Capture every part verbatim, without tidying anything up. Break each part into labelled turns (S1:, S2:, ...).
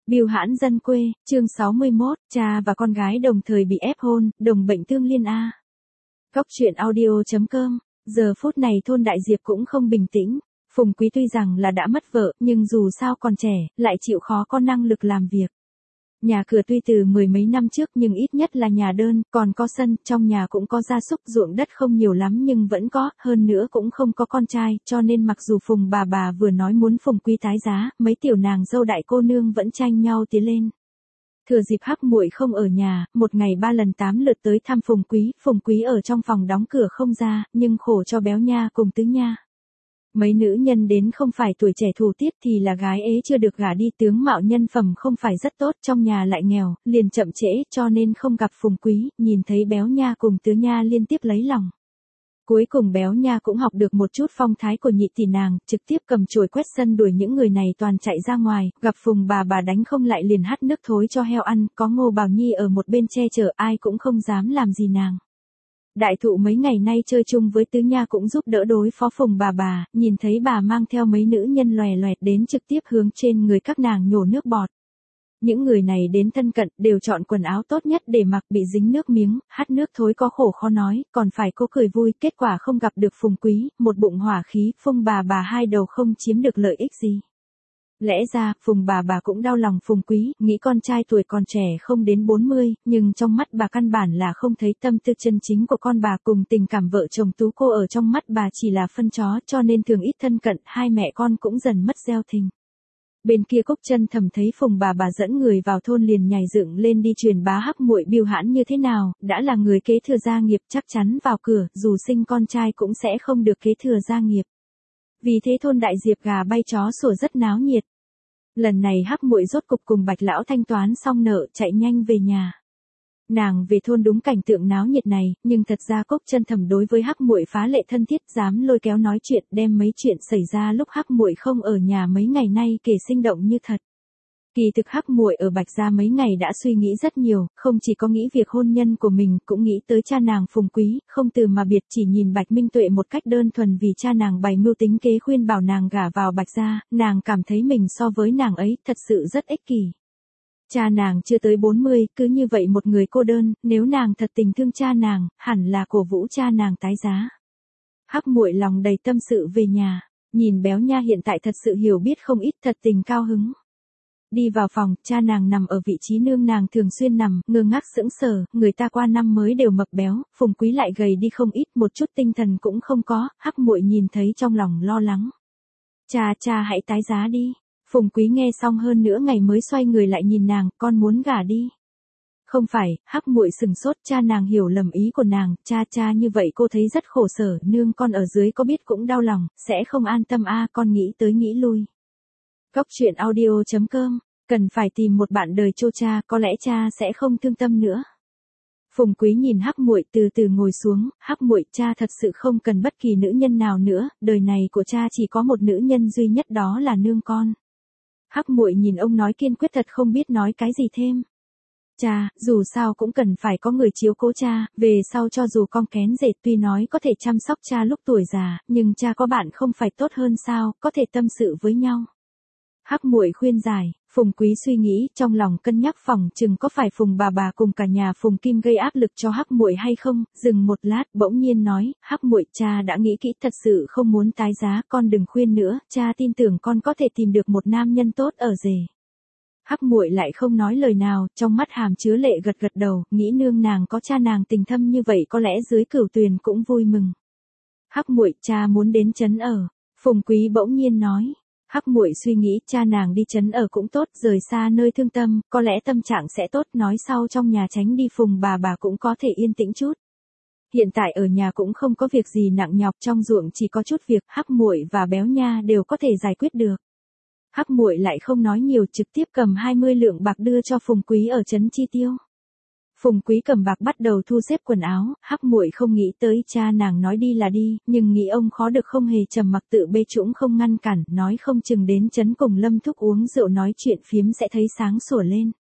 S1: Bưu hãn dân quê, chương sáu mươi mốt, cha và con gái đồng thời bị ép hôn, đồng bệnh tương liên a. Góc truyện audio chấm com, giờ phút này thôn Đại Diệp cũng không bình tĩnh. Phùng Quý tuy rằng là đã mất vợ, nhưng dù sao còn trẻ, lại chịu khó có năng lực làm việc. Nhà cửa tuy từ mười mấy năm trước nhưng ít nhất là nhà đơn, còn có sân, trong nhà cũng có gia súc, ruộng đất không nhiều lắm nhưng vẫn có, hơn nữa cũng không có con trai, cho nên mặc dù Phùng bà bà vừa nói muốn Phùng Quý tái giá, mấy tiểu nàng dâu đại cô nương vẫn tranh nhau tiến lên. Thừa dịp Hắc Muội không ở nhà, một ngày ba lần tám lượt tới thăm Phùng Quý, Phùng Quý ở trong phòng đóng cửa không ra, nhưng khổ cho Béo Nha cùng Tứ Nha. Mấy nữ nhân đến không phải tuổi trẻ thủ tiết thì là gái ế chưa được gả đi, tướng mạo nhân phẩm không phải rất tốt, trong nhà lại nghèo, liền chậm trễ, cho nên không gặp Phùng Quý, nhìn thấy Béo Nha cùng Tứ Nha liên tiếp lấy lòng. Cuối cùng Béo Nha cũng học được một chút phong thái của nhị tỷ nàng, trực tiếp cầm chổi quét sân đuổi những người này toàn chạy ra ngoài, gặp Phùng bà bà đánh không lại liền hắt nước thối cho heo ăn, có Ngô Bảo Nhi ở một bên che chở, ai cũng không dám làm gì nàng. Đại thụ mấy ngày nay chơi chung với Tứ Nha cũng giúp đỡ đối phó Phùng bà bà, nhìn thấy bà mang theo mấy nữ nhân lòe loẹt đến trực tiếp hướng trên người các nàng nhổ nước bọt. Những người này đến thân cận đều chọn quần áo tốt nhất để mặc, bị dính nước miếng, hắt nước thối có khổ khó nói, còn phải cố cười vui, kết quả không gặp được Phùng Quý, một bụng hỏa khí, Phùng bà bà hai đầu không chiếm được lợi ích gì. Lẽ ra, Phùng bà bà cũng đau lòng Phùng Quý, nghĩ con trai tuổi còn trẻ không đến bốn mươi, nhưng trong mắt bà căn bản là không thấy tâm tư chân chính của con bà, cùng tình cảm vợ chồng tú cô ở trong mắt bà chỉ là phân chó, cho nên thường ít thân cận, hai mẹ con cũng dần mất gieo thình. Bên kia Cốc Chân Thầm thấy Phùng bà bà dẫn người vào thôn liền nhảy dựng lên đi truyền bá Hắc Muội Bưu hãn như thế nào, đã là người kế thừa gia nghiệp chắc chắn vào cửa, dù sinh con trai cũng sẽ không được kế thừa gia nghiệp. Vì thế thôn Đại Diệp gà bay chó sủa rất náo nhiệt. Lần này Hắc Muội rốt cục cùng Bạch lão thanh toán xong nợ, chạy nhanh về nhà. Nàng về thôn đúng cảnh tượng náo nhiệt này, nhưng thật ra Cốc Chân Thầm đối với Hắc Muội phá lệ thân thiết, dám lôi kéo nói chuyện, đem mấy chuyện xảy ra lúc Hắc Muội không ở nhà mấy ngày nay kể sinh động như thật. Kỳ thực Hắc Muội ở Bạch gia mấy ngày đã suy nghĩ rất nhiều, không chỉ có nghĩ việc hôn nhân của mình, cũng nghĩ tới cha nàng Phùng Quý, không từ mà biệt, chỉ nhìn Bạch Minh Tuệ một cách đơn thuần vì cha nàng bày mưu tính kế khuyên bảo nàng gả vào Bạch gia, nàng cảm thấy mình so với nàng ấy thật sự rất ích kỷ. Cha nàng chưa tới bốn mươi, cứ như vậy một người cô đơn, nếu nàng thật tình thương cha nàng, hẳn là cổ vũ cha nàng tái giá. Hắc Muội lòng đầy tâm sự về nhà, nhìn Béo Nha hiện tại thật sự hiểu biết không ít, thật tình cao hứng. Đi vào phòng, cha nàng nằm ở vị trí nương nàng thường xuyên nằm, ngơ ngác sững sờ, người ta qua năm mới đều mập béo, Phùng Quý lại gầy đi không ít, một chút tinh thần cũng không có, Hắc Muội nhìn thấy trong lòng lo lắng. Cha cha hãy tái giá đi. Phùng Quý nghe xong hơn nửa ngày mới xoay người lại nhìn nàng, con muốn gả đi. Không phải, Hắc Muội sừng sốt, cha nàng hiểu lầm ý của nàng, cha cha như vậy cô thấy rất khổ sở, nương con ở dưới có biết cũng đau lòng, sẽ không an tâm a, con nghĩ tới nghĩ lui. Góc truyện audio chấm com, cần phải tìm một bạn đời cho cha, có lẽ cha sẽ không thương tâm nữa. Phùng Quý nhìn Hắc Muội từ từ ngồi xuống, Hắc Muội, cha thật sự không cần bất kỳ nữ nhân nào nữa, đời này của cha chỉ có một nữ nhân duy nhất, đó là nương con. Hắc Muội nhìn ông nói kiên quyết thật không biết nói cái gì thêm. Cha, dù sao cũng cần phải có người chiếu cố cha, về sau cho dù con kén rể tuy nói có thể chăm sóc cha lúc tuổi già, nhưng cha có bạn không phải tốt hơn sao, có thể tâm sự với nhau. Hắc Muội khuyên giải, Phùng Quý suy nghĩ, trong lòng cân nhắc phòng chừng có phải Phùng bà bà cùng cả nhà Phùng Kim gây áp lực cho Hắc Muội hay không, dừng một lát, bỗng nhiên nói, Hắc Muội, cha đã nghĩ kỹ, thật sự không muốn tái giá, con đừng khuyên nữa, cha tin tưởng con có thể tìm được một nam nhân tốt ở rể. Hắc Muội lại không nói lời nào, trong mắt hàm chứa lệ gật gật đầu, nghĩ nương nàng có cha nàng tình thâm như vậy có lẽ dưới cửu tuyền cũng vui mừng. Hắc Muội, cha muốn đến trấn ở. Phùng Quý bỗng nhiên nói. Hắc Muội suy nghĩ, cha nàng đi trấn ở cũng tốt, rời xa nơi thương tâm, có lẽ tâm trạng sẽ tốt, nói sau trong nhà tránh đi, Phùng bà bà cũng có thể yên tĩnh chút. Hiện tại ở nhà cũng không có việc gì nặng nhọc, trong ruộng chỉ có chút việc, Hắc Muội và Béo Nha đều có thể giải quyết được. Hắc Muội lại không nói nhiều, trực tiếp cầm hai mươi lượng bạc đưa cho Phùng Quý ở trấn chi tiêu. Phùng Quý cầm bạc bắt đầu thu xếp quần áo, Hắc Muội không nghĩ tới cha nàng nói đi là đi, nhưng nghĩ ông khó được không hề trầm mặc, tự bê trũng không ngăn cản, nói không chừng đến trấn cùng Lâm Thúc uống rượu nói chuyện phiếm sẽ thấy sáng sủa lên.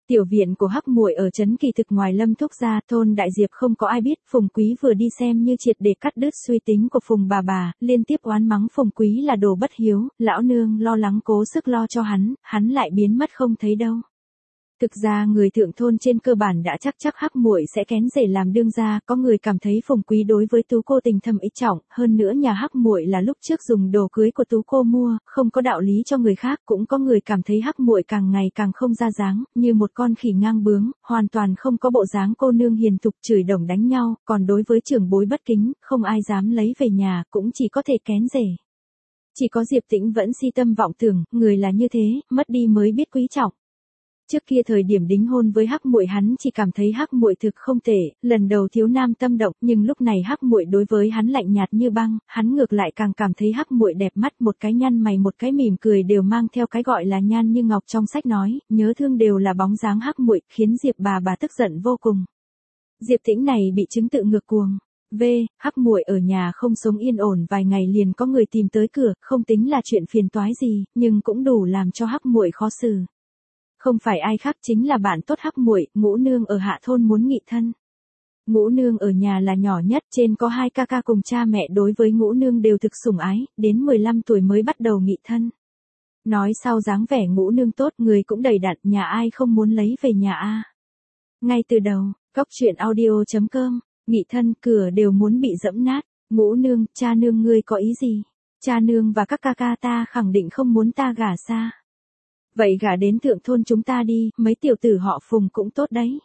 S1: Tiểu viện của Hắc Muội ở trấn Kỳ Thực ngoài Lâm Thúc gia, thôn Đại Diệp không có ai biết, Phùng Quý vừa đi xem như triệt để cắt đứt suy tính của Phùng bà bà, liên tiếp oán mắng Phùng Quý là đồ bất hiếu, lão nương lo lắng cố sức lo cho hắn, hắn lại biến mất không thấy đâu. Thực ra người thượng thôn trên cơ bản đã chắc chắc Hắc Muội sẽ kén rể làm đương gia, có người cảm thấy Phùng Quý đối với Tú cô tình thâm ý trọng, hơn nữa nhà Hắc Muội là lúc trước dùng đồ cưới của Tú cô mua, không có đạo lý cho người khác, cũng có người cảm thấy Hắc Muội càng ngày càng không ra dáng, như một con khỉ ngang bướng, hoàn toàn không có bộ dáng cô nương hiền thục chửi đồng đánh nhau, còn đối với trưởng bối bất kính, không ai dám lấy về nhà, cũng chỉ có thể kén rể. Chỉ có Diệp Tĩnh vẫn si tâm vọng tưởng, người là như thế, mất đi mới biết quý trọng. Trước kia thời điểm đính hôn với Hắc Muội hắn chỉ cảm thấy Hắc Muội thực không tệ, lần đầu thiếu nam tâm động, nhưng lúc này Hắc Muội đối với hắn lạnh nhạt như băng, hắn ngược lại càng cảm thấy Hắc Muội đẹp mắt, một cái nhăn mày một cái mỉm cười đều mang theo cái gọi là nhan như ngọc trong sách nói, nhớ thương đều là bóng dáng Hắc Muội, khiến Diệp bà bà tức giận vô cùng. Diệp Tĩnh này bị chứng tự ngược cuồng. V, Hắc Muội ở nhà không sống yên ổn vài ngày liền có người tìm tới cửa, không tính là chuyện phiền toái gì, nhưng cũng đủ làm cho Hắc Muội khó xử. Không phải ai khác chính là bạn tốt Hắc Muội, Ngũ Nương ở hạ thôn muốn nghị thân. Ngũ Nương ở nhà là nhỏ nhất, trên có hai ca ca cùng cha mẹ đối với Ngũ Nương đều thực sủng ái, đến mười lăm tuổi mới bắt đầu nghị thân. Nói sau dáng vẻ Ngũ Nương tốt, người cũng đầy đặn, nhà ai không muốn lấy về nhà a. Ngay từ đầu, cóc truyện audio chấm com, nghị thân cửa đều muốn bị dẫm nát. Ngũ Nương, cha nương ngươi có ý gì? Cha nương và các ca ca ta khẳng định không muốn ta gả xa. Vậy gả đến thượng thôn chúng ta đi, mấy tiểu tử họ Phùng cũng tốt đấy.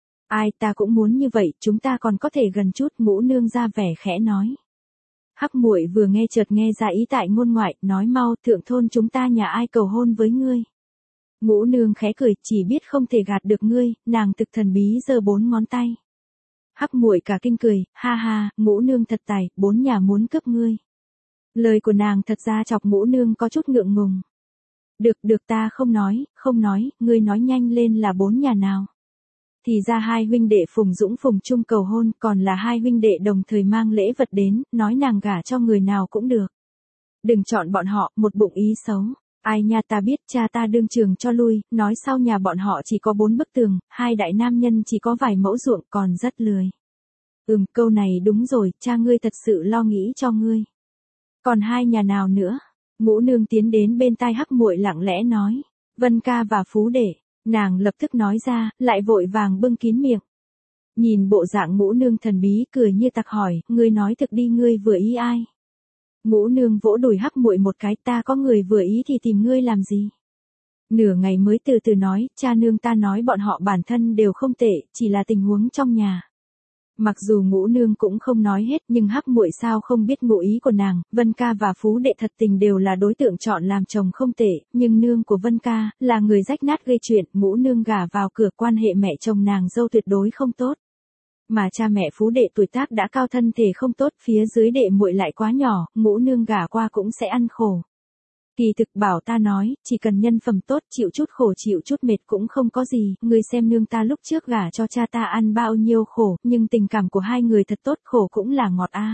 S1: Ai ta cũng muốn như vậy, chúng ta còn có thể gần chút. Ngũ Nương ra vẻ khẽ nói. Hắc Muội vừa nghe chợt nghe ra ý tại ngôn ngoại, nói mau, thượng thôn chúng ta nhà ai cầu hôn với ngươi. Ngũ Nương khẽ cười, chỉ biết không thể gạt được ngươi, nàng thực thần bí giơ bốn ngón tay. Hắc Muội cả kinh cười, ha ha, Ngũ Nương thật tài, bốn nhà muốn cướp ngươi. Lời của nàng thật ra chọc Ngũ Nương có chút ngượng ngùng. Được, được ta không nói, không nói, ngươi nói nhanh lên là bốn nhà nào. Thì ra hai huynh đệ Phùng Dũng Phùng Trung cầu hôn, còn là hai huynh đệ đồng thời mang lễ vật đến, nói nàng gả cho người nào cũng được. Đừng chọn bọn họ, một bụng ý xấu. Ai nha ta biết, cha ta đương trường cho lui, nói sau nhà bọn họ chỉ có bốn bức tường, hai đại nam nhân chỉ có vài mẫu ruộng, còn rất lười. Ừm, câu này đúng rồi, cha ngươi thật sự lo nghĩ cho ngươi. Còn hai nhà nào nữa? Ngũ Nương tiến đến bên tai Hắc Muội lặng lẽ nói, Vân ca và Phú Đệ. Nàng lập tức nói ra, lại vội vàng bưng kín miệng. Nhìn bộ dạng Ngũ Nương thần bí cười như tặc hỏi, ngươi nói thực đi, ngươi vừa ý ai? Ngũ Nương vỗ đùi Hắc Muội một cái, ta có người vừa ý thì tìm ngươi làm gì? Nửa ngày mới từ từ nói, cha nương ta nói bọn họ bản thân đều không tệ, chỉ là tình huống trong nhà. Mặc dù Ngũ Nương cũng không nói hết, nhưng Hắc Muội sao không biết ngụ ý của nàng, Vân ca và Phú Đệ thật tình đều là đối tượng chọn làm chồng không tệ, nhưng nương của Vân ca, là người rách nát gây chuyện, Ngũ Nương gả vào cửa quan hệ mẹ chồng nàng dâu tuyệt đối không tốt. Mà cha mẹ Phú Đệ tuổi tác đã cao thân thể không tốt, phía dưới đệ muội lại quá nhỏ, Ngũ Nương gả qua cũng sẽ ăn khổ. Kỳ thực bảo ta nói, chỉ cần nhân phẩm tốt, chịu chút khổ chịu chút mệt cũng không có gì, người xem nương ta lúc trước gả cho cha ta ăn bao nhiêu khổ, nhưng tình cảm của hai người thật tốt, khổ cũng là ngọt a. À.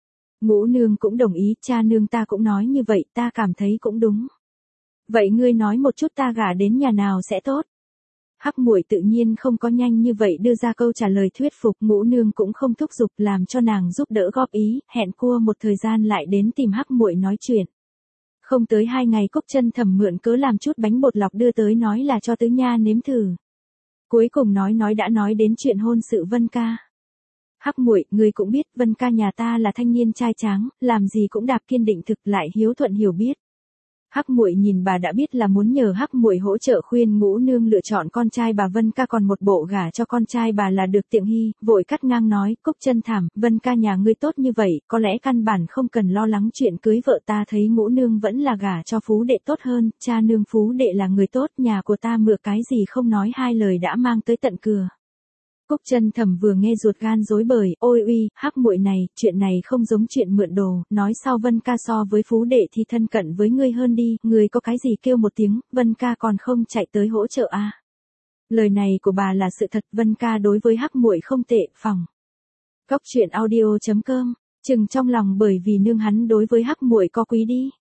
S1: Ngũ Nương cũng đồng ý, cha nương ta cũng nói như vậy, ta cảm thấy cũng đúng. Vậy ngươi nói một chút ta gả đến nhà nào sẽ tốt? Hắc Muội tự nhiên không có nhanh như vậy đưa ra câu trả lời thuyết phục, Ngũ Nương cũng không thúc giục làm cho nàng giúp đỡ góp ý, hẹn cua một thời gian lại đến tìm Hắc Muội nói chuyện. Không tới hai ngày Cúc Chân Thẩm mượn cớ làm chút bánh bột lọc đưa tới nói là cho Tứ Nha nếm thử. Cuối cùng nói nói đã nói đến chuyện hôn sự Vân ca. Hắc Muội, ngươi cũng biết Vân ca nhà ta là thanh niên trai tráng, làm gì cũng đạp kiên định thực lại hiếu thuận hiểu biết. Hắc Muội nhìn bà đã biết là muốn nhờ Hắc Muội hỗ trợ khuyên Ngũ Nương lựa chọn con trai bà Vân ca, còn một bộ gả cho con trai bà là được tiện nghi, vội cắt ngang nói, Cúc Chân Thảm, Vân ca nhà ngươi tốt như vậy, có lẽ căn bản không cần lo lắng chuyện cưới vợ, ta thấy Ngũ Nương vẫn là gả cho Phú Đệ tốt hơn, cha nương Phú Đệ là người tốt, nhà của ta mựa cái gì không nói hai lời đã mang tới tận cửa. Cúc Chân Thẩm vừa nghe ruột gan rối bời, ôi uy, Hắc Muội này, chuyện này không giống chuyện mượn đồ, nói sau Vân ca so với Phú Đệ thì thân cận với ngươi hơn đi, ngươi có cái gì kêu một tiếng, Vân ca còn không chạy tới hỗ trợ à. Lời này của bà là sự thật, Vân ca đối với Hắc Muội không tệ, phòng. Cóc truyện audio chấm com, chừng trong lòng bởi vì nương hắn đối với Hắc Muội có quý đi.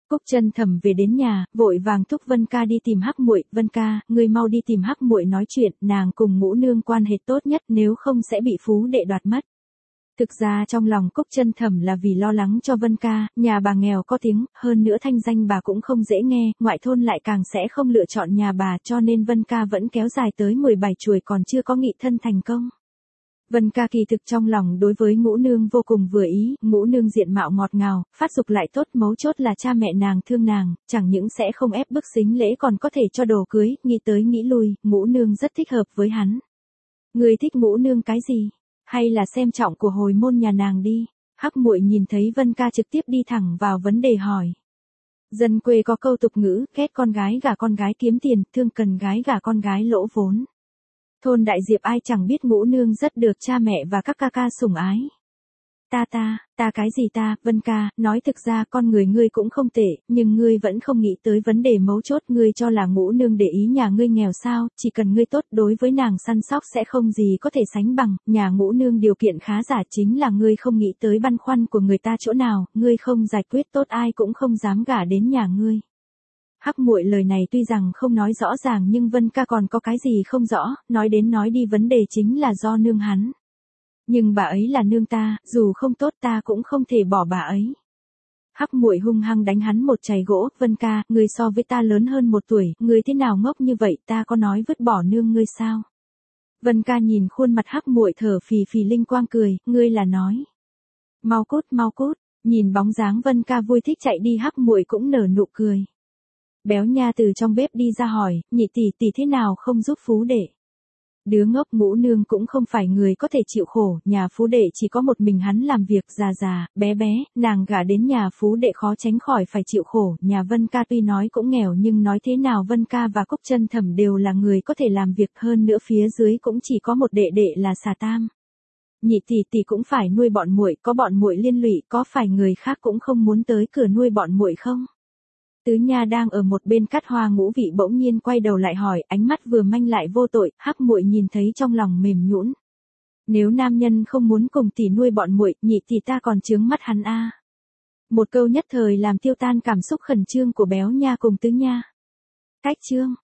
S1: Cúc Chân Thẩm về đến nhà, vội vàng thúc Vân Ca đi tìm Hắc Muội, "Vân Ca, ngươi mau đi tìm Hắc Muội nói chuyện, nàng cùng Ngũ nương quan hệ tốt nhất, nếu không sẽ bị Phú đệ đoạt mất." Thực ra trong lòng Cúc Chân Thẩm là vì lo lắng cho Vân Ca, nhà bà nghèo có tiếng, hơn nữa thanh danh bà cũng không dễ nghe, ngoại thôn lại càng sẽ không lựa chọn nhà bà, cho nên Vân Ca vẫn kéo dài tới mười bảy chuồi còn chưa có nghị thân thành công. Vân Ca kỳ thực trong lòng đối với Ngũ nương vô cùng vừa ý, Ngũ nương diện mạo ngọt ngào, phát dục lại tốt, mấu chốt là cha mẹ nàng thương nàng, chẳng những sẽ không ép bức sính lễ còn có thể cho đồ cưới, nghĩ tới nghĩ lui, Ngũ nương rất thích hợp với hắn. Người thích Ngũ nương cái gì? Hay là xem trọng của hồi môn nhà nàng đi? Hắc Muội nhìn thấy Vân Ca trực tiếp đi thẳng vào vấn đề hỏi. Dân quê có câu tục ngữ, ghét con gái gả con gái kiếm tiền, thương cần gái gả con gái lỗ vốn. Thôn Đại Diệp ai chẳng biết Ngũ nương rất được cha mẹ và các ca ca sủng ái. Ta ta, ta cái gì ta, Vân Ca, nói thực ra con người ngươi cũng không tệ, nhưng ngươi vẫn không nghĩ tới vấn đề mấu chốt, ngươi cho là Ngũ nương để ý nhà ngươi nghèo sao, chỉ cần ngươi tốt đối với nàng săn sóc sẽ không gì có thể sánh bằng, nhà Ngũ nương điều kiện khá giả chính là ngươi không nghĩ tới băn khoăn của người ta chỗ nào, ngươi không giải quyết tốt ai cũng không dám gả đến nhà ngươi. Hắc Muội lời này tuy rằng không nói rõ ràng nhưng Vân Ca còn có cái gì không rõ, nói đến nói đi vấn đề chính là do nương hắn. Nhưng bà ấy là nương ta, dù không tốt ta cũng không thể bỏ bà ấy. Hắc Muội hung hăng đánh hắn một chày gỗ, Vân Ca, ngươi so với ta lớn hơn một tuổi, ngươi thế nào ngốc như vậy, ta có nói vứt bỏ nương ngươi sao? Vân Ca nhìn khuôn mặt Hắc Muội thở phì phì linh quang cười, ngươi là nói. Mau cút, mau cút, nhìn bóng dáng Vân Ca vui thích chạy đi Hắc Muội cũng nở nụ cười. Béo Nha từ trong bếp đi ra hỏi, nhị tỷ tỷ thế nào không giúp Phú đệ? Đứa ngốc Ngũ nương cũng không phải người có thể chịu khổ, nhà Phú đệ chỉ có một mình hắn làm việc, già già, bé bé, nàng gả đến nhà Phú đệ khó tránh khỏi phải chịu khổ, nhà Vân Ca tuy nói cũng nghèo nhưng nói thế nào Vân Ca và Cúc Chân Thẩm đều là người có thể làm việc, hơn nữa phía dưới cũng chỉ có một đệ đệ là Xà Tam. Nhị tỷ tỷ cũng phải nuôi bọn muội, có bọn muội liên lụy, có phải người khác cũng không muốn tới cửa nuôi bọn muội không? Tứ Nha đang ở một bên cắt hoa ngũ vị bỗng nhiên quay đầu lại hỏi, ánh mắt vừa manh lại vô tội, Hắc Muội nhìn thấy trong lòng mềm nhũn. Nếu nam nhân không muốn cùng tỷ nuôi bọn muội, nhị tỷ ta còn chướng mắt hắn a. Một câu nhất thời làm tiêu tan cảm xúc khẩn trương của Béo Nha cùng Tứ Nha. Cách chương